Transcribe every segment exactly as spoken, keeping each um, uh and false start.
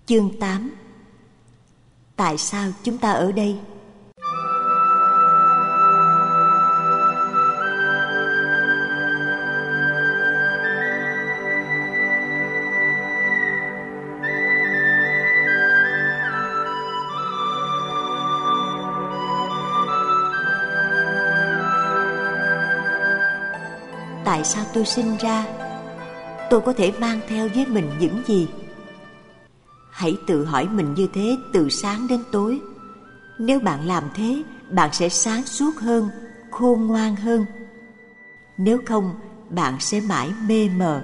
Chương tám. Tại sao chúng ta ở đây? Tại sao tôi sinh ra? Tôi có thể mang theo với mình những gì? Hãy tự hỏi mình như thế từ sáng đến tối. Nếu bạn làm thế, bạn sẽ sáng suốt hơn, khôn ngoan hơn. Nếu không, bạn sẽ mãi mê mờ.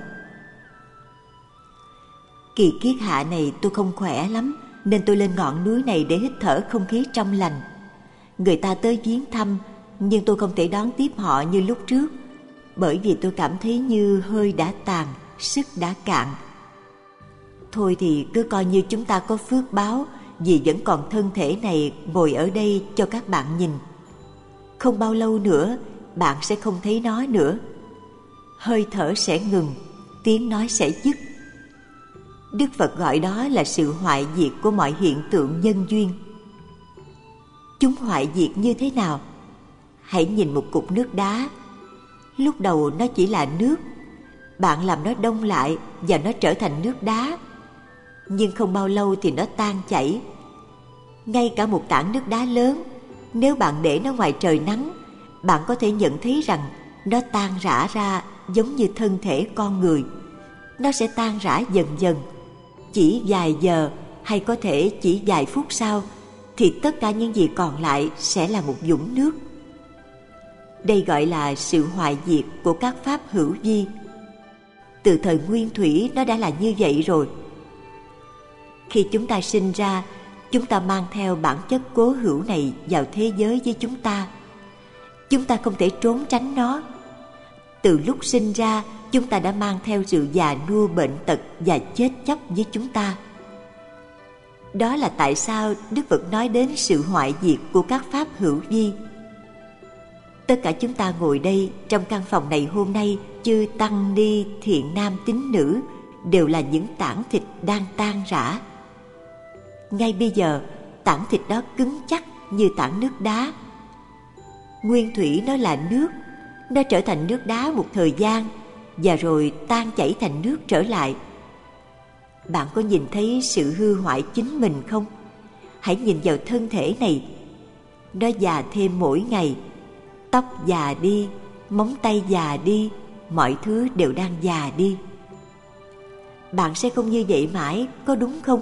Kỳ kiết hạ này tôi không khỏe lắm, nên tôi lên ngọn núi này để hít thở không khí trong lành. Người ta tới viếng thăm, nhưng tôi không thể đón tiếp họ như lúc trước, bởi vì tôi cảm thấy như hơi đã tàn, sức đã cạn. Thôi thì cứ coi như chúng ta có phước báo, vì vẫn còn thân thể này ngồi ở đây cho các bạn nhìn. Không bao lâu nữa, bạn sẽ không thấy nó nữa. Hơi thở sẽ ngừng, tiếng nói sẽ dứt. Đức Phật gọi đó là sự hoại diệt của mọi hiện tượng nhân duyên. Chúng hoại diệt như thế nào? Hãy nhìn một cục nước đá. Lúc đầu nó chỉ là nước. Bạn làm nó đông lại và nó trở thành nước đá. Nhưng không bao lâu thì nó tan chảy. Ngay cả một tảng nước đá lớn, nếu bạn để nó ngoài trời nắng, bạn có thể nhận thấy rằng nó tan rã ra giống như thân thể con người. Nó sẽ tan rã dần dần. Chỉ vài giờ hay có thể chỉ vài phút sau thì tất cả những gì còn lại sẽ là một vũng nước. Đây gọi là sự hoại diệt của các pháp hữu vi. Từ thời nguyên thủy nó đã là như vậy rồi. Khi chúng ta sinh ra, chúng ta mang theo bản chất cố hữu này vào thế giới với chúng ta. Chúng ta không thể trốn tránh nó. Từ lúc sinh ra, chúng ta đã mang theo sự già nua, bệnh tật và chết chóc với chúng ta. Đó là tại sao Đức Phật nói đến sự hoại diệt của các pháp hữu vi. Tất cả chúng ta ngồi đây trong căn phòng này hôm nay, chư tăng ni, thiện nam tín nữ, đều là những tảng thịt đang tan rã. Ngay bây giờ, tảng thịt đó cứng chắc như tảng nước đá. Nguyên thủy nó là nước, nó trở thành nước đá một thời gian và rồi tan chảy thành nước trở lại. Bạn có nhìn thấy sự hư hoại chính mình không? Hãy nhìn vào thân thể này. Nó già thêm mỗi ngày. Tóc già đi, móng tay già đi, mọi thứ đều đang già đi. Bạn sẽ không như vậy mãi, có đúng không?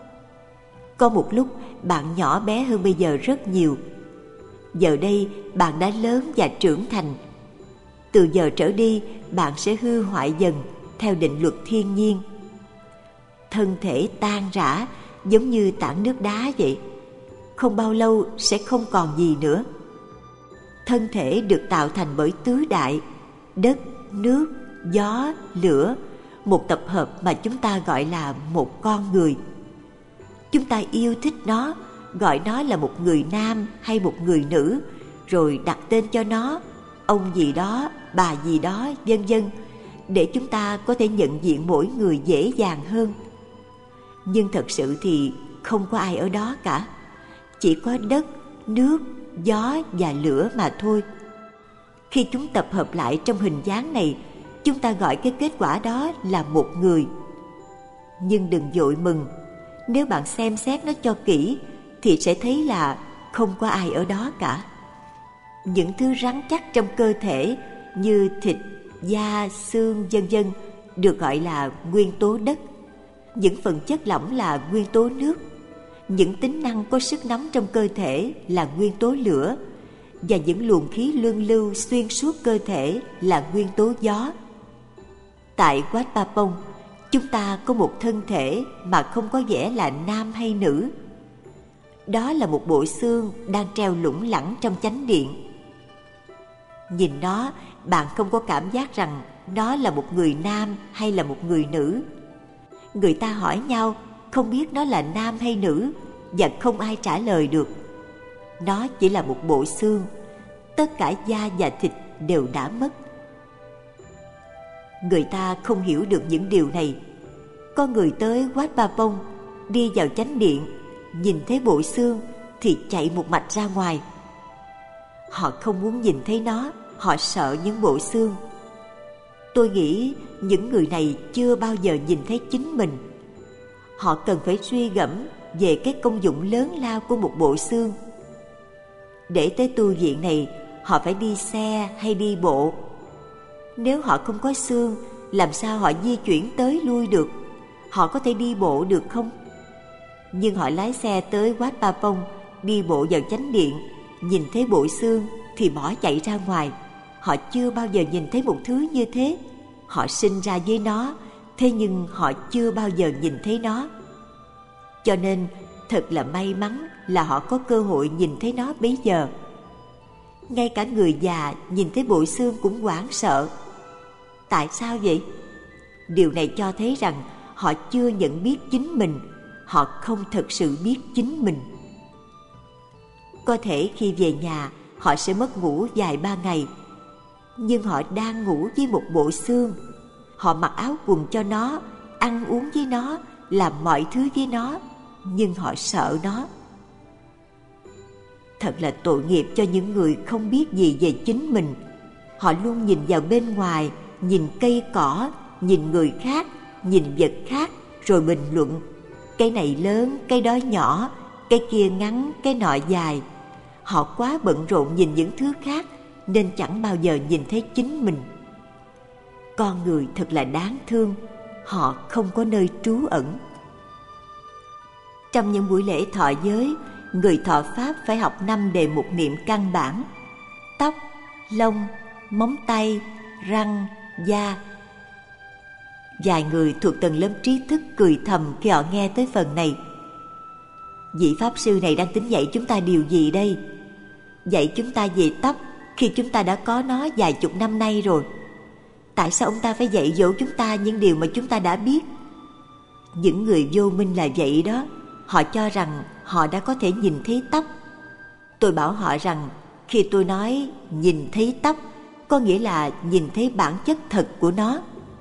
Có một lúc bạn nhỏ bé hơn bây giờ rất nhiều. Giờ đây bạn đã lớn và trưởng thành. Từ giờ trở đi bạn sẽ hư hoại dần theo định luật thiên nhiên. Thân thể tan rã giống như tảng nước đá vậy. Không bao lâu sẽ không còn gì nữa. Thân thể được tạo thành bởi tứ đại: đất, nước, gió, lửa, một tập hợp mà chúng ta gọi là một con người. Chúng ta yêu thích nó, gọi nó là một người nam hay một người nữ, rồi đặt tên cho nó, ông gì đó, bà gì đó, vân vân, để chúng ta có thể nhận diện mỗi người dễ dàng hơn. Nhưng thật sự thì không có ai ở đó cả. Chỉ có đất, nước, gió và lửa mà thôi. Khi chúng tập hợp lại trong hình dáng này, chúng ta gọi cái kết quả đó là một người. Nhưng đừng vội mừng. Nếu bạn xem xét nó cho kỹ thì sẽ thấy là không có ai ở đó cả. Những thứ rắn chắc trong cơ thể như thịt, da, xương, vân vân được gọi là nguyên tố đất. Những phần chất lỏng là nguyên tố nước. Những tính năng có sức nóng trong cơ thể là nguyên tố lửa, và những luồng khí luân lưu xuyên suốt cơ thể là nguyên tố gió. Tại Wat Pa Pong, chúng ta có một thân thể mà không có vẻ là nam hay nữ. Đó là một bộ xương đang treo lủng lẳng trong chánh điện. Nhìn nó, bạn không có cảm giác rằng nó là một người nam hay là một người nữ. Người ta hỏi nhau không biết nó là nam hay nữ, và không ai trả lời được. Nó chỉ là một bộ xương. Tất cả da và thịt đều đã mất. Người ta không hiểu được những điều này. Có người tới Wat Pa Pong, đi vào chánh điện, nhìn thấy bộ xương thì chạy một mạch ra ngoài. Họ không muốn nhìn thấy nó, họ sợ những bộ xương. Tôi nghĩ những người này chưa bao giờ nhìn thấy chính mình. Họ cần phải suy gẫm về cái công dụng lớn lao của một bộ xương. Để tới tu viện này, họ phải đi xe hay đi bộ? Nếu họ không có xương, làm sao họ di chuyển tới lui được? Họ có thể đi bộ được không? Nhưng họ lái xe tới Wat Pa Pong, đi bộ vào chánh điện, nhìn thấy bộ xương thì bỏ chạy ra ngoài. Họ chưa bao giờ nhìn thấy một thứ như thế. Họ sinh ra với nó, thế nhưng họ chưa bao giờ nhìn thấy nó. Cho nên thật là may mắn là họ có cơ hội nhìn thấy nó bây giờ. Ngay cả người già nhìn thấy bộ xương cũng hoảng sợ. Tại sao vậy? Điều này cho thấy rằng họ chưa nhận biết chính mình. Họ không thực sự biết chính mình. Có thể khi về nhà họ sẽ mất ngủ vài ba ngày, nhưng họ đang ngủ với một bộ xương. Họ mặc áo quần cho nó, ăn uống với nó, làm mọi thứ với nó, nhưng họ sợ nó. Thật là tội nghiệp cho những người không biết gì về chính mình. Họ luôn nhìn vào bên ngoài, nhìn cây cỏ, nhìn người khác, nhìn vật khác, rồi bình luận. Cái này lớn, cái đó nhỏ, cái kia ngắn, cái nọ dài. Họ quá bận rộn nhìn những thứ khác, nên chẳng bao giờ nhìn thấy chính mình. Con người thật là đáng thương, họ không có nơi trú ẩn. Trong những buổi lễ thọ giới, người thọ Pháp phải học năm đề mục niệm căn bản: tóc, lông, móng tay, răng, da. Vài người thuộc tầng lớp trí thức cười thầm khi họ nghe tới phần này. Vị Pháp sư này đang tính dạy chúng ta điều gì đây? Dạy chúng ta về tóc khi chúng ta đã có nó vài chục năm nay rồi. Tại sao ông ta phải dạy dỗ chúng ta những điều mà chúng ta đã biết? Những người vô minh là vậy đó. Họ cho rằng họ đã có thể nhìn thấy tóc. Tôi bảo họ rằng khi tôi nói nhìn thấy tóc, có nghĩa là nhìn thấy bản chất thật của nó.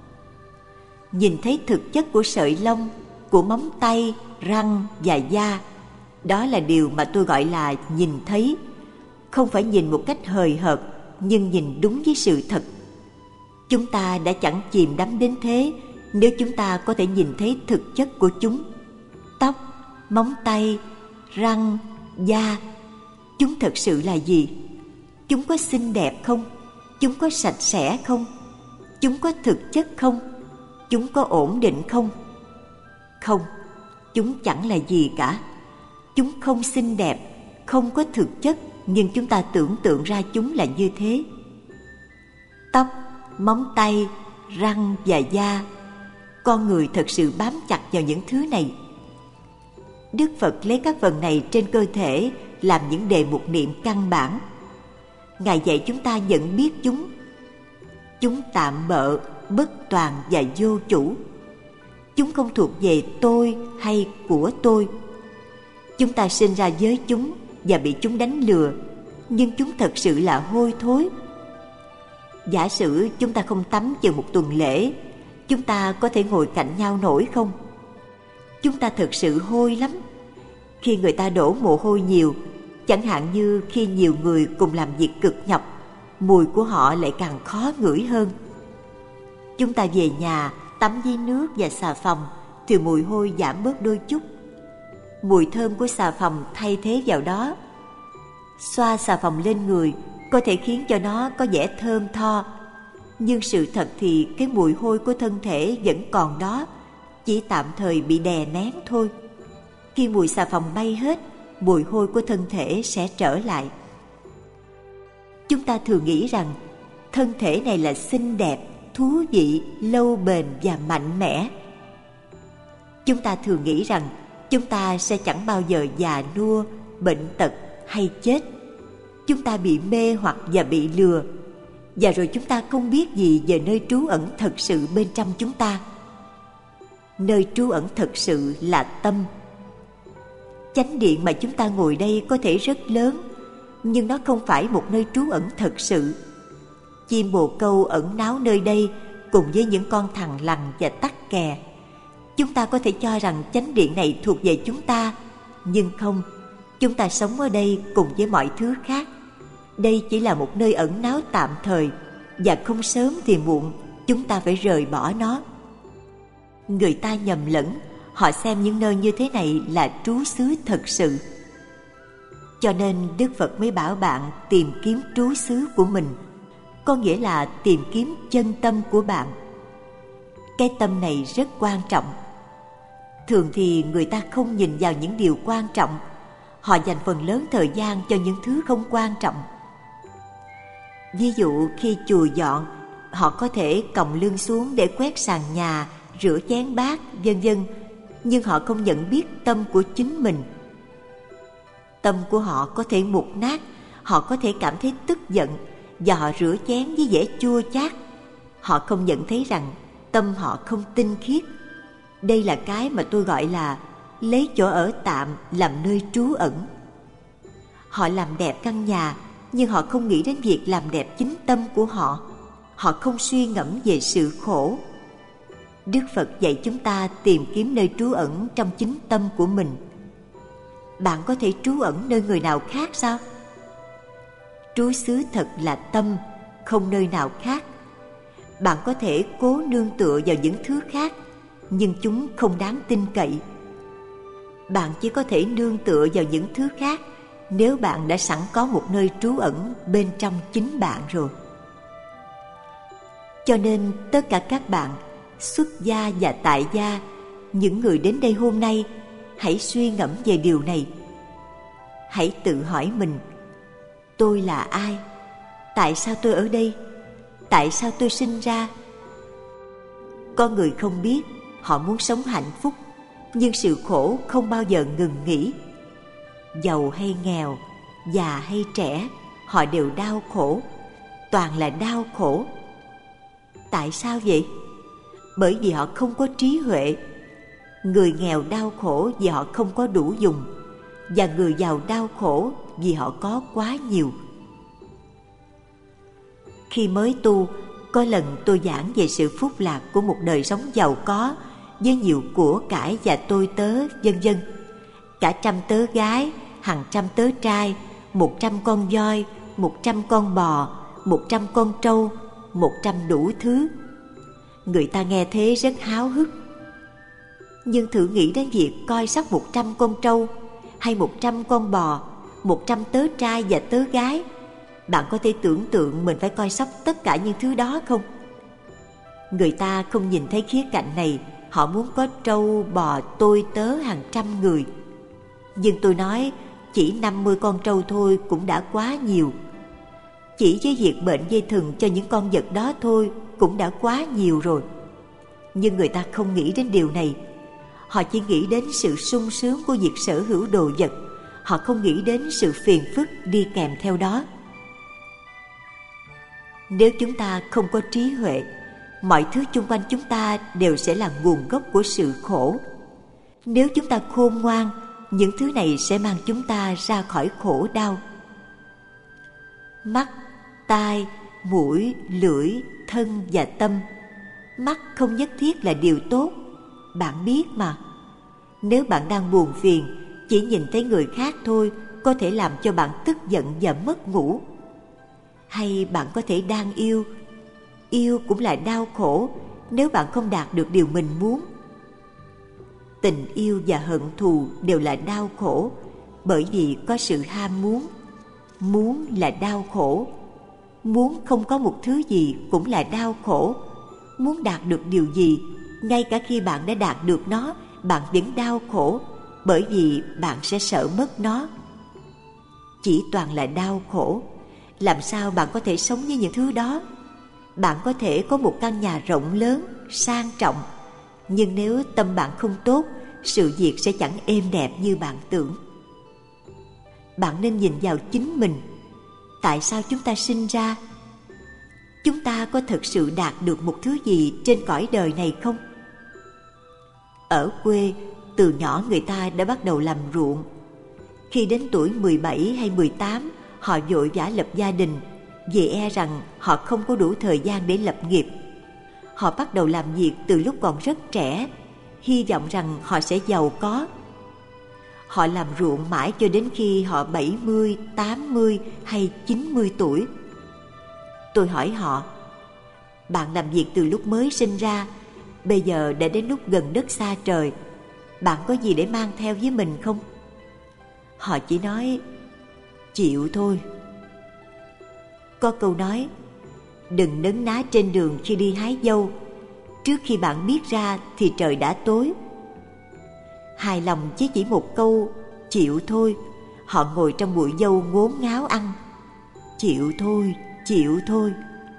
Nhìn thấy thực chất của sợi lông, của móng tay, răng và da. Đó là điều mà tôi gọi là nhìn thấy. Không phải nhìn một cách hời hợt, nhưng nhìn đúng với sự thật. Chúng ta đã chẳng chìm đắm đến thế nếu chúng ta có thể nhìn thấy thực chất của chúng. Tóc, móng tay, răng, da, chúng thật sự là gì? Chúng có xinh đẹp không? Chúng có sạch sẽ không? Chúng có thực chất không? Chúng có ổn định không? Không, chúng chẳng là gì cả. Chúng không xinh đẹp, không có thực chất, nhưng chúng ta tưởng tượng ra chúng là như thế. Tóc, móng tay, răng và da, con người thật sự bám chặt vào những thứ này. Đức Phật lấy các phần này trên cơ thể làm những đề mục niệm căn bản. Ngài dạy chúng ta nhận biết chúng. Chúng tạm bợ, bất toàn và vô chủ. Chúng không thuộc về tôi hay của tôi. Chúng ta sinh ra với chúng và bị chúng đánh lừa, nhưng chúng thật sự là hôi thối. Giả sử chúng ta không tắm chừng một tuần lễ, chúng ta có thể ngồi cạnh nhau nổi không? Chúng ta thật sự hôi lắm. Khi người ta đổ mồ hôi nhiều, chẳng hạn như khi nhiều người cùng làm việc cực nhọc, mùi của họ lại càng khó ngửi hơn. Chúng ta về nhà tắm với nước và xà phòng thì mùi hôi giảm bớt đôi chút. Mùi thơm của xà phòng thay thế vào đó. Xoa xà phòng lên người có thể khiến cho nó có vẻ thơm tho, nhưng sự thật thì cái mùi hôi của thân thể vẫn còn đó, chỉ tạm thời bị đè nén thôi. Khi mùi xà phòng bay hết, mùi hôi của thân thể sẽ trở lại. Chúng ta thường nghĩ rằng thân thể này là xinh đẹp, thú vị, lâu bền và mạnh mẽ. Chúng ta thường nghĩ rằng chúng ta sẽ chẳng bao giờ già nua, bệnh tật hay chết. Chúng ta bị mê hoặc và bị lừa, và rồi chúng ta không biết gì về nơi trú ẩn thật sự bên trong chúng ta. Nơi trú ẩn thật sự là tâm. Chánh điện mà chúng ta ngồi đây có thể rất lớn, nhưng nó không phải một nơi trú ẩn thật sự. Chim bồ câu ẩn náu nơi đây cùng với những con thằn lằn và tắc kè. Chúng ta có thể cho rằng chánh điện này thuộc về chúng ta, nhưng không, chúng ta sống ở đây cùng với mọi thứ khác. Đây chỉ là một nơi ẩn náu tạm thời, và không sớm thì muộn chúng ta phải rời bỏ nó. Người ta nhầm lẫn, họ xem những nơi như thế này là trú xứ thật sự. Cho nên Đức Phật mới bảo bạn tìm kiếm trú xứ của mình, có nghĩa là tìm kiếm chân tâm của bạn. Cái tâm này rất quan trọng. Thường thì người ta không nhìn vào những điều quan trọng, họ dành phần lớn thời gian cho những thứ không quan trọng. Ví dụ khi chùi dọn, họ có thể còng lưng xuống để quét sàn nhà, rửa chén bát, vân vân, nhưng họ không nhận biết tâm của chính mình. Tâm của họ có thể mục nát, họ có thể cảm thấy tức giận, và họ rửa chén với vẻ chua chát. Họ không nhận thấy rằng tâm họ không tinh khiết. Đây là cái mà tôi gọi là lấy chỗ ở tạm làm nơi trú ẩn. Họ làm đẹp căn nhà, nhưng họ không nghĩ đến việc làm đẹp chính tâm của họ. Họ không suy ngẫm về sự khổ. Đức Phật dạy chúng ta tìm kiếm nơi trú ẩn trong chính tâm của mình. Bạn có thể trú ẩn nơi người nào khác sao? Trú xứ thật là tâm, không nơi nào khác. Bạn có thể cố nương tựa vào những thứ khác, nhưng chúng không đáng tin cậy. Bạn chỉ có thể nương tựa vào những thứ khác nếu bạn đã sẵn có một nơi trú ẩn bên trong chính bạn rồi. Cho nên tất cả các bạn, xuất gia và tại gia, những người đến đây hôm nay, hãy suy ngẫm về điều này. Hãy tự hỏi mình, tôi là ai? Tại sao tôi ở đây? Tại sao tôi sinh ra? Có người không biết, họ muốn sống hạnh phúc, nhưng sự khổ không bao giờ ngừng nghỉ. Giàu hay nghèo, già hay trẻ, họ đều đau khổ, toàn là đau khổ. Tại sao vậy? Bởi vì họ không có trí huệ. Người nghèo đau khổ vì họ không có đủ dùng, và người giàu đau khổ vì họ có quá nhiều. Khi mới tu, có lần tôi giảng về sự phúc lạc của một đời sống giàu có với nhiều của cải và tôi tớ, vân vân. Cả trăm tớ gái, hàng trăm tớ trai, một trăm con voi, một trăm con bò, một trăm con trâu, một trăm đủ thứ. Người ta nghe thế rất háo hức. Nhưng thử nghĩ đến việc coi sóc một trăm con trâu, hay một trăm con bò, một trăm tớ trai và tớ gái. Bạn có thể tưởng tượng mình phải coi sóc tất cả những thứ đó không? Người ta không nhìn thấy khía cạnh này. Họ muốn có trâu, bò, tôi tớ hàng trăm người. Nhưng tôi nói, chỉ năm mươi con trâu thôi cũng đã quá nhiều. Chỉ với việc bệnh dây thừng cho những con vật đó thôi cũng đã quá nhiều rồi. Nhưng người ta không nghĩ đến điều này. Họ chỉ nghĩ đến sự sung sướng của việc sở hữu đồ vật. Họ không nghĩ đến sự phiền phức đi kèm theo đó. Nếu chúng ta không có trí huệ, mọi thứ xung quanh chúng ta đều sẽ là nguồn gốc của sự khổ. Nếu chúng ta khôn ngoan, những thứ này sẽ mang chúng ta ra khỏi khổ đau. Mắt, tai, mũi, lưỡi, thân và tâm. Mắt không nhất thiết là điều tốt, bạn biết mà. Nếu bạn đang buồn phiền, chỉ nhìn thấy người khác thôi có thể làm cho bạn tức giận và mất ngủ. Hay bạn có thể đang yêu. Yêu cũng là đau khổ nếu bạn không đạt được điều mình muốn. Tình yêu và hận thù đều là đau khổ, bởi vì có sự ham muốn. Muốn là đau khổ. Muốn không có một thứ gì cũng là đau khổ. Muốn đạt được điều gì, ngay cả khi bạn đã đạt được nó, bạn vẫn đau khổ, bởi vì bạn sẽ sợ mất nó. Chỉ toàn là đau khổ. Làm sao bạn có thể sống với những thứ đó? Bạn có thể có một căn nhà rộng lớn, sang trọng, nhưng nếu tâm bạn không tốt, sự việc sẽ chẳng êm đẹp như bạn tưởng. Bạn nên nhìn vào chính mình. Tại sao chúng ta sinh ra? Chúng ta có thực sự đạt được một thứ gì trên cõi đời này không? Ở quê, từ nhỏ người ta đã bắt đầu làm ruộng. Khi đến tuổi mười bảy hay mười tám, họ vội vã lập gia đình, vì e rằng họ không có đủ thời gian để lập nghiệp. Họ bắt đầu làm việc từ lúc còn rất trẻ. hy vọng rằng họ sẽ giàu có. Họ làm ruộng mãi cho đến khi họ bảy mươi, tám mươi hay chín mươi tuổi. Tôi hỏi họ, bạn làm việc từ lúc mới sinh ra, bây giờ đã đến lúc gần đất xa trời, bạn có gì để mang theo với mình không? Họ chỉ nói, chịu thôi. Có câu nói, đừng nấn ná trên đường khi đi hái dâu, trước khi bạn biết ra thì trời đã tối. Hài lòng chứ chỉ một câu chịu thôi, họ ngồi trong bụi dâu ngốn ngáo ăn. Chịu thôi, chịu thôi.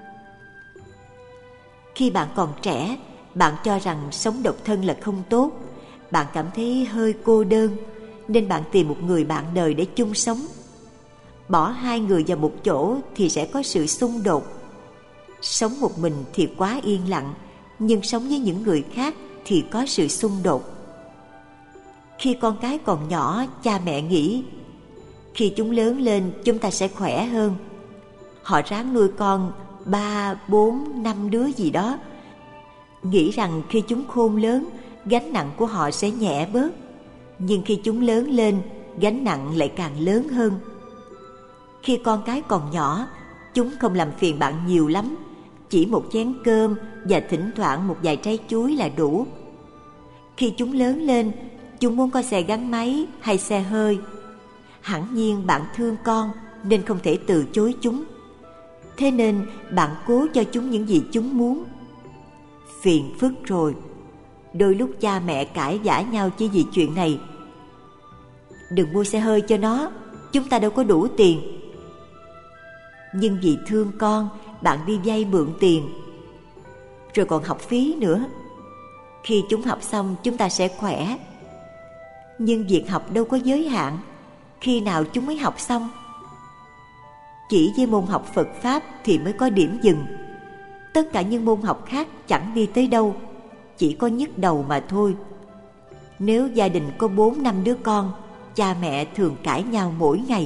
Khi bạn còn trẻ, bạn cho rằng sống độc thân là không tốt, bạn cảm thấy hơi cô đơn, nên bạn tìm một người bạn đời để chung sống. Bỏ hai người vào một chỗ thì sẽ có sự xung đột. Sống một mình thì quá yên lặng, nhưng sống với những người khác thì có sự xung đột. Khi con cái còn nhỏ, cha mẹ nghĩ khi chúng lớn lên chúng ta sẽ khỏe hơn. Họ ráng nuôi con ba, bốn, năm đứa gì đó, nghĩ rằng khi chúng khôn lớn, gánh nặng của họ sẽ nhẹ bớt. Nhưng khi chúng lớn lên, gánh nặng lại càng lớn hơn. Khi con cái còn nhỏ, chúng không làm phiền bạn nhiều lắm, chỉ một chén cơm và thỉnh thoảng một vài trái chuối là đủ. Khi chúng lớn lên, chúng muốn có xe gắn máy hay xe hơi. Hẳn nhiên bạn thương con nên không thể từ chối chúng. Thế nên bạn cố cho chúng những gì chúng muốn. Phiền phức rồi. Đôi lúc cha mẹ cãi vã nhau chỉ vì chuyện này. Đừng mua xe hơi cho nó, chúng ta đâu có đủ tiền. Nhưng vì thương con, bạn đi vay mượn tiền. Rồi còn học phí nữa. Khi chúng học xong chúng ta sẽ khỏe. Nhưng việc học đâu có giới hạn. Khi nào chúng mới học xong? Chỉ với môn học Phật Pháp thì mới có điểm dừng. Tất cả những môn học khác chẳng đi tới đâu, chỉ có nhức đầu mà thôi. Nếu gia đình có bốn năm đứa con, cha mẹ thường cãi nhau mỗi ngày.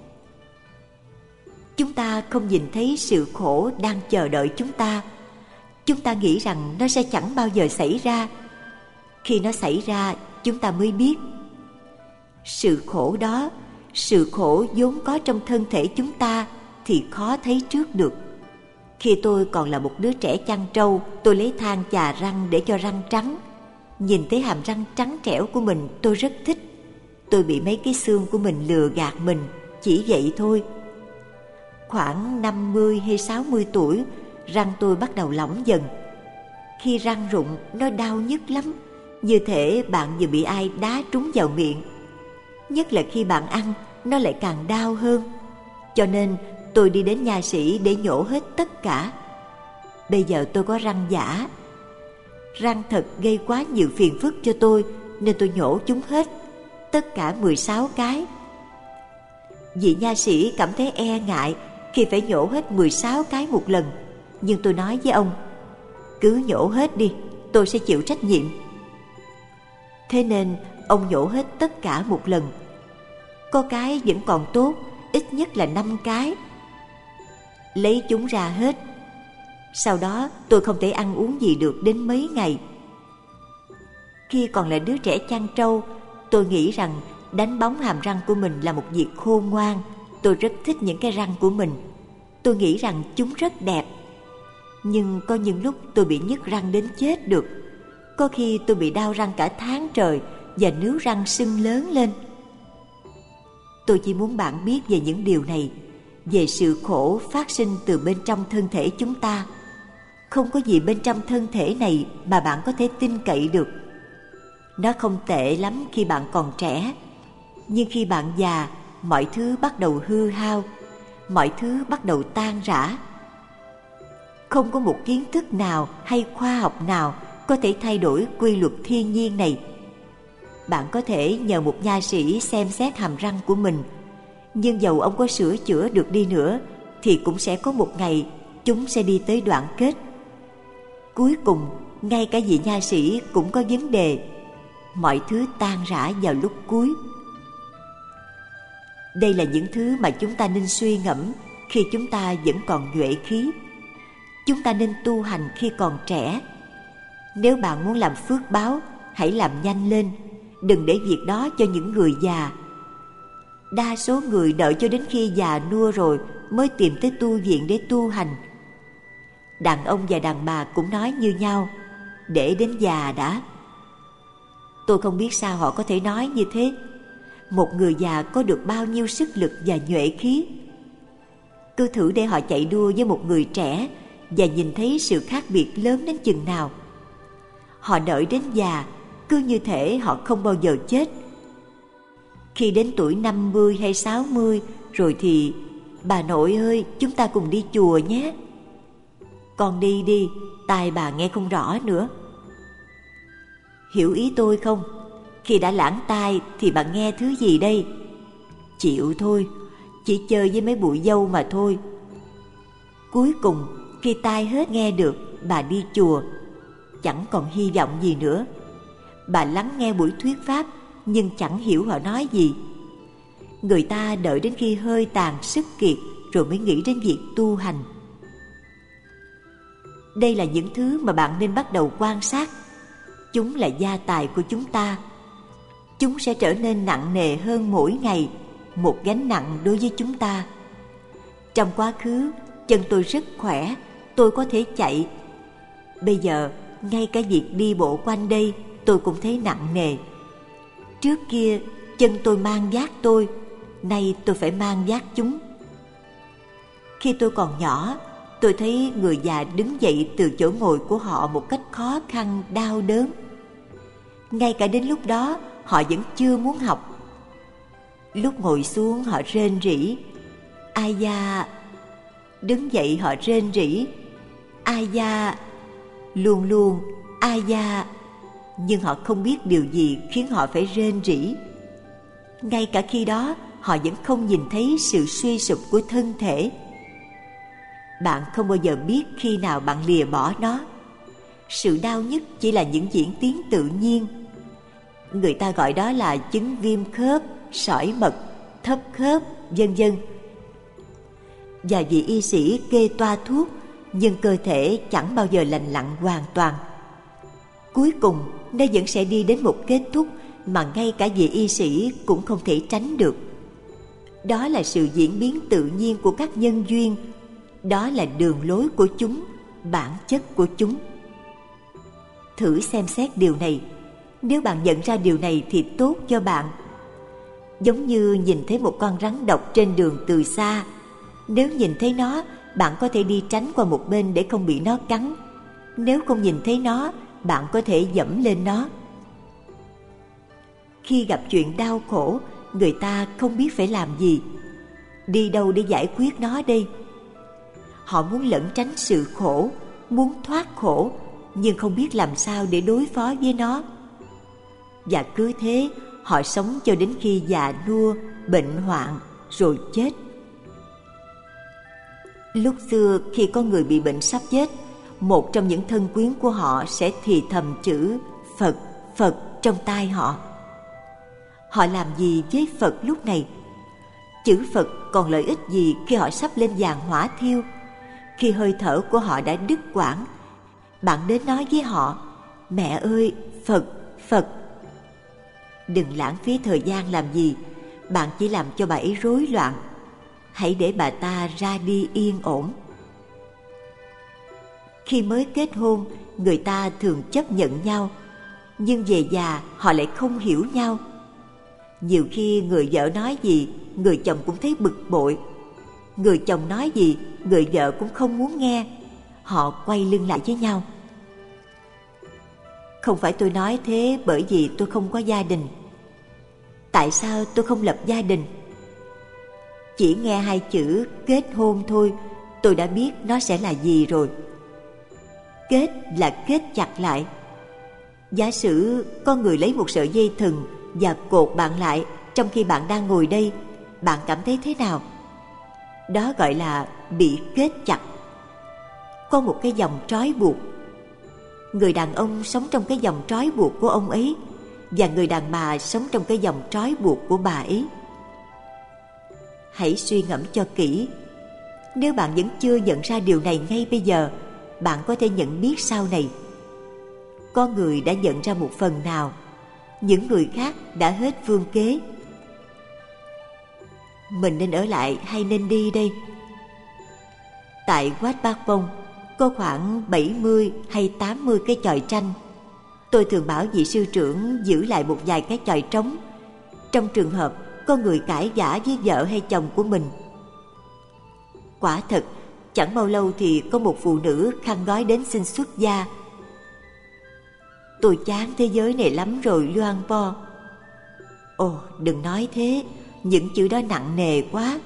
Chúng ta không nhìn thấy sự khổ đang chờ đợi chúng ta. Chúng ta nghĩ rằng nó sẽ chẳng bao giờ xảy ra. Khi nó xảy ra, chúng ta mới biết. Sự khổ đó, sự khổ vốn có trong thân thể chúng ta thì khó thấy trước được. Khi tôi còn là một đứa trẻ chăn trâu, tôi lấy than chà răng để cho răng trắng. Nhìn thấy hàm răng trắng trẻo của mình, tôi rất thích. Tôi bị mấy cái xương của mình lừa gạt mình, chỉ vậy thôi. Khoảng năm mươi hay sáu mươi tuổi, răng tôi bắt đầu lỏng dần. Khi răng rụng, nó đau nhức lắm, như thể bạn vừa bị ai đá trúng vào miệng. Nhất là khi bạn ăn, nó lại càng đau hơn. Cho nên tôi đi đến nha sĩ để nhổ hết tất cả. Bây giờ tôi có răng giả. Răng thật gây quá nhiều phiền phức cho tôi, nên tôi nhổ chúng hết, tất cả mười sáu cái. Vị nha sĩ cảm thấy e ngại khi phải nhổ hết mười sáu cái một lần. Nhưng tôi nói với ông, cứ nhổ hết đi, tôi sẽ chịu trách nhiệm. Thế nên ông nhổ hết tất cả một lần. Có cái vẫn còn tốt, ít nhất là năm cái. Lấy chúng ra hết. Sau đó tôi không thể ăn uống gì được đến mấy ngày. Khi còn là đứa trẻ chăn trâu, tôi nghĩ rằng đánh bóng hàm răng của mình là một việc khôn ngoan. Tôi rất thích những cái răng của mình. Tôi nghĩ rằng chúng rất đẹp. Nhưng có những lúc tôi bị nhức răng đến chết được. Có khi tôi bị đau răng cả tháng trời và níu răng sưng lớn lên. Tôi chỉ muốn bạn biết về những điều này, về sự khổ phát sinh từ bên trong thân thể chúng ta. Không có gì bên trong thân thể này mà bạn có thể tin cậy được. Nó không tệ lắm khi bạn còn trẻ, nhưng khi bạn già, mọi thứ bắt đầu hư hao, mọi thứ bắt đầu tan rã. Không có một kiến thức nào hay khoa học nào có thể thay đổi quy luật thiên nhiên này. Bạn có thể nhờ một nha sĩ xem xét hàm răng của mình, nhưng dầu ông có sửa chữa được đi nữa thì cũng sẽ có một ngày chúng sẽ đi tới đoạn kết. Cuối cùng, ngay cả vị nha sĩ cũng có vấn đề. Mọi thứ tan rã vào lúc cuối. Đây là những thứ mà chúng ta nên suy ngẫm khi chúng ta vẫn còn nhuệ khí. Chúng ta nên tu hành khi còn trẻ. Nếu bạn muốn làm phước báo, hãy làm nhanh lên, đừng để việc đó cho những người già. Đa số người đợi cho đến khi già nua rồi mới tìm tới tu viện để tu hành. Đàn ông và đàn bà cũng nói như nhau, để đến già đã. Tôi không biết sao họ có thể nói như thế. Một người già có được bao nhiêu sức lực và nhuệ khí. Cứ thử để họ chạy đua với một người trẻ và nhìn thấy sự khác biệt lớn đến chừng nào. Họ đợi đến già, cứ như thể họ không bao giờ chết. Khi đến tuổi năm mươi hay sáu mươi rồi thì bà nội ơi, chúng ta cùng đi chùa nhé. Con đi đi, tai bà nghe không rõ nữa. Hiểu ý tôi không? Khi đã lãng tai thì bà nghe thứ gì đây? Chịu thôi, chỉ chơi với mấy bụi dâu mà thôi. Cuối cùng khi tai hết nghe được, bà đi chùa. Chẳng còn hy vọng gì nữa. Bà lắng nghe buổi thuyết pháp nhưng chẳng hiểu họ nói gì. Người ta đợi đến khi hơi tàn sức kiệt rồi mới nghĩ đến việc tu hành. Đây là những thứ mà bạn nên bắt đầu quan sát. Chúng là gia tài của chúng ta. Chúng sẽ trở nên nặng nề hơn mỗi ngày, một gánh nặng đối với chúng ta. Trong quá khứ, chân tôi rất khỏe, tôi có thể chạy. Bây giờ, ngay cả việc đi bộ quanh đây, tôi cũng thấy nặng nề. Trước kia, chân tôi mang vác tôi, nay tôi phải mang vác chúng. Khi tôi còn nhỏ, tôi thấy người già đứng dậy từ chỗ ngồi của họ một cách khó khăn, đau đớn. Ngay cả đến lúc đó, họ vẫn chưa muốn học. Lúc ngồi xuống họ rên rỉ, ai da. Đứng dậy họ rên rỉ, ai da. Luôn luôn, ai da. Nhưng họ không biết điều gì khiến họ phải rên rỉ. Ngay cả khi đó, họ vẫn không nhìn thấy sự suy sụp của thân thể. Bạn không bao giờ biết khi nào bạn lìa bỏ nó. Sự đau nhức chỉ là những diễn tiến tự nhiên. Người ta gọi đó là chứng viêm khớp, sỏi mật, thấp khớp, vân vân. Và vị y sĩ kê toa thuốc, nhưng cơ thể chẳng bao giờ lành lặn hoàn toàn. Cuối cùng, nó vẫn sẽ đi đến một kết thúc mà ngay cả vị y sĩ cũng không thể tránh được. Đó là sự diễn biến tự nhiên của các nhân duyên. Đó là đường lối của chúng, bản chất của chúng. Thử xem xét điều này. Nếu bạn nhận ra điều này thì tốt cho bạn. Giống như nhìn thấy một con rắn độc trên đường từ xa. Nếu nhìn thấy nó, bạn có thể đi tránh qua một bên để không bị nó cắn. Nếu không nhìn thấy nó, bạn có thể dẫm lên nó. Khi gặp chuyện đau khổ, người ta không biết phải làm gì. Đi đâu để giải quyết nó đây? Họ muốn lẩn tránh sự khổ, muốn thoát khổ, nhưng không biết làm sao để đối phó với nó. Và cứ thế, họ sống cho đến khi già nua, bệnh hoạn, rồi chết. Lúc xưa, khi có người bị bệnh sắp chết, một trong những thân quyến của họ sẽ thì thầm chữ Phật, Phật trong tai họ. Họ làm gì với Phật lúc này? Chữ Phật còn lợi ích gì khi họ sắp lên giàn hỏa thiêu? Khi hơi thở của họ đã đứt quãng, bạn đến nói với họ, mẹ ơi, Phật, Phật. Đừng lãng phí thời gian làm gì, bạn chỉ làm cho bà ấy rối loạn. Hãy để bà ta ra đi yên ổn. Khi mới kết hôn, người ta thường chấp nhận nhau, nhưng về già họ lại không hiểu nhau. Nhiều khi người vợ nói gì, người chồng cũng thấy bực bội. Người chồng nói gì, người vợ cũng không muốn nghe. Họ quay lưng lại với nhau. Không phải tôi nói thế bởi vì tôi không có gia đình. Tại sao tôi không lập gia đình? Chỉ nghe hai chữ kết hôn thôi, tôi đã biết nó sẽ là gì rồi. Kết là kết chặt lại. Giả sử có người lấy một sợi dây thừng và cột bạn lại trong khi bạn đang ngồi đây, bạn cảm thấy thế nào? Đó gọi là bị kết chặt. Có một cái vòng trói buộc. Người đàn ông sống trong cái vòng trói buộc của ông ấy, và người đàn bà sống trong cái vòng trói buộc của bà ấy. Hãy suy ngẫm cho kỹ. Nếu bạn vẫn chưa nhận ra điều này ngay bây giờ, bạn có thể nhận biết sau này. có người đã nhận ra một phần nào, những người khác đã hết phương kế. Mình nên ở lại hay nên đi đây? Tại Wat Bác Bông có khoảng bảy mươi hay tám mươi cái chòi tranh. Tôi thường bảo vị sư trưởng giữ lại một vài cái chòi trống, trong trường hợp có người cãi vã với vợ hay chồng của mình. Quả thật, chẳng bao lâu thì có một phụ nữ khăn gói đến xin xuất gia. Tôi chán thế giới này lắm rồi, Luang Po. Ồ, đừng nói thế, những chữ đó nặng nề quá.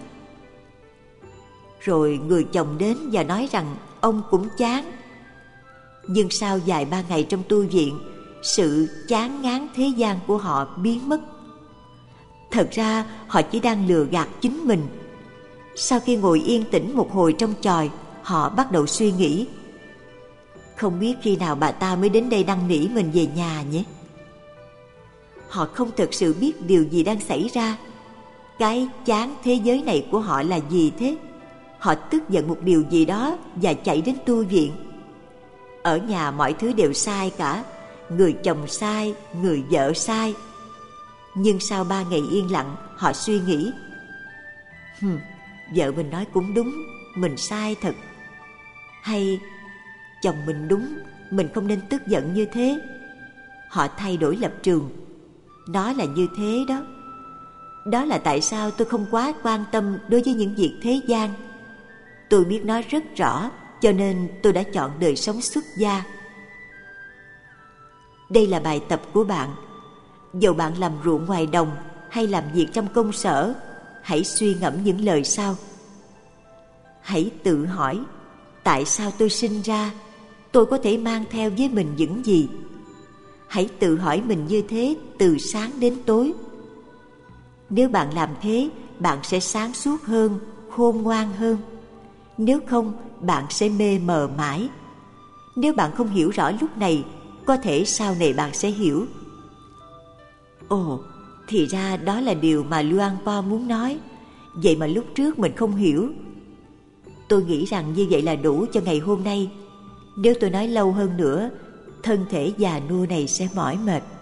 Rồi người chồng đến và nói rằng ông cũng chán. Nhưng sau vài ba ngày trong tu viện, sự chán ngán thế gian của họ biến mất. Thật ra họ chỉ đang lừa gạt chính mình. Sau khi ngồi yên tĩnh một hồi trong chòi, họ bắt đầu suy nghĩ: không biết khi nào bà ta mới đến đây năn nỉ mình về nhà nhé. Họ không thực sự biết điều gì đang xảy ra. Cái chán thế giới này của họ là gì thế? Họ tức giận một điều gì đó và chạy đến tu viện. Ở nhà mọi thứ đều sai cả. Người chồng sai, người vợ sai. Nhưng sau ba ngày yên lặng, họ suy nghĩ: Hừm, vợ mình nói cũng đúng, mình sai thật. Hay chồng mình đúng, mình không nên tức giận như thế. Họ thay đổi lập trường. Nó là như thế đó. Đó là tại sao tôi không quá quan tâm đối với những việc thế gian. Tôi biết nó rất rõ, cho nên tôi đã chọn đời sống xuất gia. Đây là bài tập của bạn. Dầu bạn làm ruộng ngoài đồng hay làm việc trong công sở, hãy suy ngẫm những lời sau. Hãy tự hỏi: tại sao tôi sinh ra? Tôi có thể mang theo với mình những gì? Hãy tự hỏi mình như thế từ sáng đến tối. Nếu bạn làm thế, bạn sẽ sáng suốt hơn, khôn ngoan hơn. Nếu không, bạn sẽ mê mờ mãi. Nếu bạn không hiểu rõ lúc này, có thể sau này bạn sẽ hiểu. Ồ, thì ra đó là điều mà Luang Po muốn nói. Vậy mà lúc trước mình không hiểu. Tôi nghĩ rằng như vậy là đủ cho ngày hôm nay. Nếu tôi nói lâu hơn nữa, thân thể già nua này sẽ mỏi mệt.